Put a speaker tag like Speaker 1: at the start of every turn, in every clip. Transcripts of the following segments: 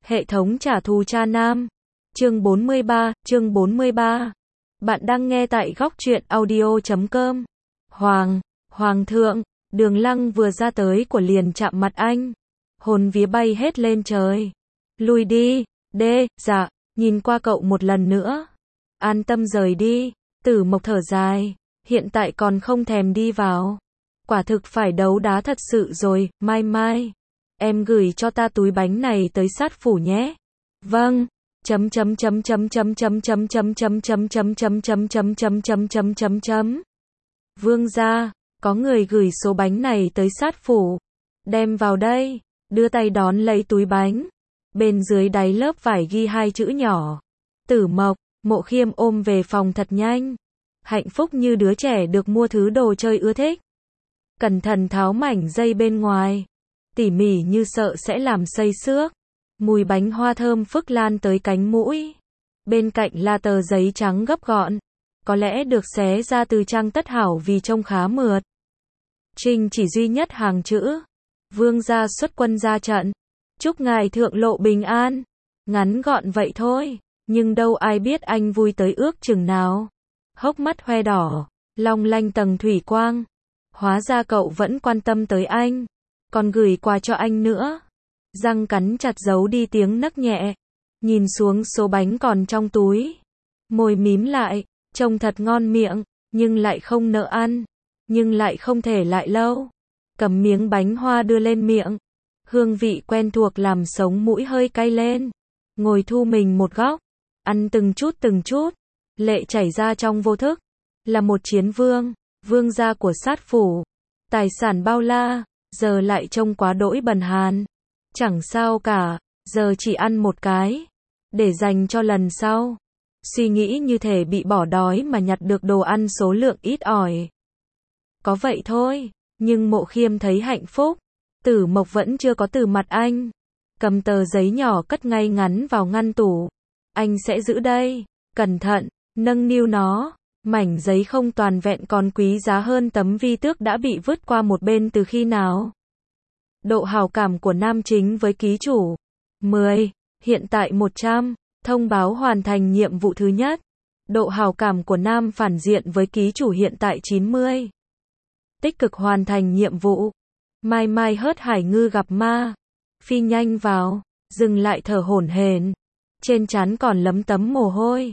Speaker 1: Hệ thống trả thù cha nam. Chương 43. Bạn đang nghe tại góc truyện audio.com. Hoàng thượng, Đường Lăng vừa ra tới của liền chạm mặt anh. Hồn vía bay hết lên trời. Lùi đi, dạ, nhìn qua cậu một lần nữa. An tâm rời đi. Tử Mộc thở dài, hiện tại còn không thèm đi vào. Quả thực phải đấu đá thật sự rồi, mai. Em gửi cho ta túi bánh này tới sát phủ nhé. Vâng. Vương gia, có người gửi số bánh này tới sát phủ. Đem vào đây, đưa tay đón lấy túi bánh. Bên dưới đáy lớp vải ghi 2 chữ nhỏ. Tử Mộc. Mộ Khiêm ôm về phòng thật nhanh. Hạnh phúc như đứa trẻ được mua thứ đồ chơi ưa thích. Cẩn thận tháo mảnh dây bên ngoài. Tỉ mỉ như sợ sẽ làm xây xước. Mùi bánh hoa thơm phức lan tới cánh mũi. Bên cạnh là tờ giấy trắng gấp gọn. Có lẽ được xé ra từ trang tất hảo vì trông khá mượt. Trinh chỉ duy nhất hàng chữ. Vương gia xuất quân ra trận. Chúc ngài thượng lộ bình an. Ngắn gọn vậy thôi. Nhưng đâu ai biết anh vui tới ước chừng nào. Hốc mắt hoe đỏ. Long lanh tầng thủy quang. Hóa ra cậu vẫn quan tâm tới anh. Còn gửi quà cho anh nữa. Răng cắn chặt giấu đi tiếng nấc nhẹ. Nhìn xuống số bánh còn trong túi. Môi mím lại. Trông thật ngon miệng. Nhưng lại không nỡ ăn. Nhưng lại không thể lại lâu. Cầm miếng bánh hoa đưa lên miệng. Hương vị quen thuộc làm sống mũi hơi cay lên. Ngồi thu mình một góc. Ăn từng chút. Lệ chảy ra trong vô thức. Là một chiến vương. Vương gia của sát phủ. Tài sản bao la. Giờ lại trông quá đỗi bần hàn. Chẳng sao cả. Giờ chỉ ăn một cái. Để dành cho lần sau. Suy nghĩ như thể bị bỏ đói mà nhặt được đồ ăn số lượng ít ỏi. Có vậy thôi. Nhưng Mộ Khiêm thấy hạnh phúc. Tử Mộc vẫn chưa có từ mặt anh. Cầm tờ giấy nhỏ cất ngay ngắn vào ngăn tủ. Anh sẽ giữ đây. Cẩn thận. Nâng niu nó. Mảnh giấy không toàn vẹn còn quý giá hơn tấm vi tước đã bị vứt qua một bên từ khi nào. Độ hảo cảm của nam chính với ký chủ. 10. Hiện tại 100. Thông báo hoàn thành nhiệm vụ thứ nhất. Độ hảo cảm của nam phản diện với ký chủ hiện tại 90. Tích cực hoàn thành nhiệm vụ. Mai hớt hải ngư gặp ma. Phi nhanh vào. Dừng lại thở hổn hển. Trên trán còn lấm tấm mồ hôi.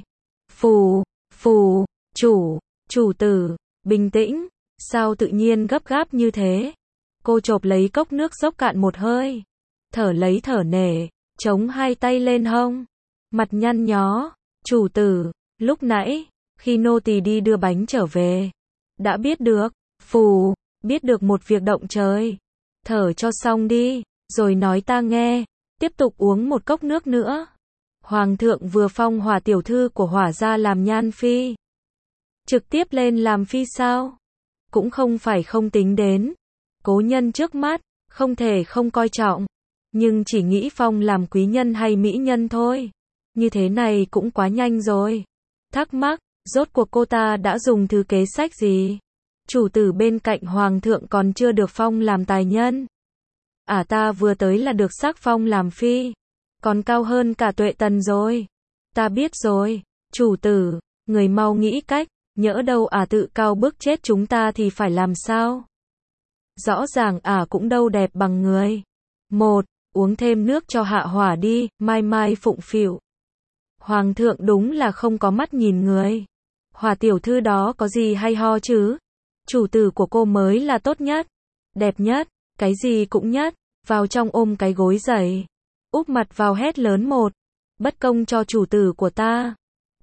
Speaker 1: Phù. Chủ tử. Bình tĩnh. Sao tự nhiên gấp gáp như thế? Cô chộp lấy cốc nước dốc cạn một hơi. Thở lấy thở nể. Chống hai tay lên hông. Mặt nhăn nhó. Chủ tử. Lúc nãy. Khi nô tỳ đi đưa bánh trở về. Đã biết được. Biết được một việc động trời. Thở cho xong đi. Rồi nói ta nghe. Tiếp tục uống một cốc nước nữa. Hoàng thượng vừa phong Hỏa tiểu thư của Hỏa gia làm nhan phi. Trực tiếp lên làm phi sao? Cũng không phải không tính đến. Cố nhân trước mắt, không thể không coi trọng. Nhưng chỉ nghĩ phong làm quý nhân hay mỹ nhân thôi. Như thế này cũng quá nhanh rồi. Thắc mắc, rốt cuộc cô ta đã dùng thứ kế sách gì? Chủ tử bên cạnh hoàng thượng còn chưa được phong làm tài nhân. Ta vừa tới là được sắc phong làm phi. Còn cao hơn cả Tuệ Tần rồi. Ta biết rồi, chủ tử, người mau nghĩ cách, nhỡ đâu tự cao bức chết chúng ta thì phải làm sao? Rõ ràng cũng đâu đẹp bằng người. Uống thêm nước cho hạ hỏa đi, mai phụng phịu. Hoàng thượng đúng là không có mắt nhìn người. Hỏa tiểu thư đó có gì hay ho chứ? Chủ tử của cô mới là tốt nhất, đẹp nhất, cái gì cũng nhất. Vào trong ôm cái gối dậy. Úp mặt vào hét lớn một. Bất công cho chủ tử của ta.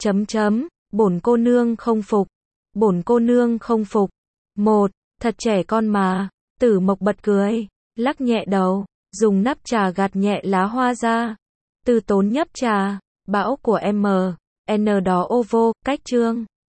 Speaker 1: Bổn cô nương không phục. Thật trẻ con mà. Tử Mộc bật cười. Lắc nhẹ đầu. Dùng nắp trà gạt nhẹ lá hoa ra. Từ tốn nhấp trà. Bão của M. N đó ô vô. Cách chương.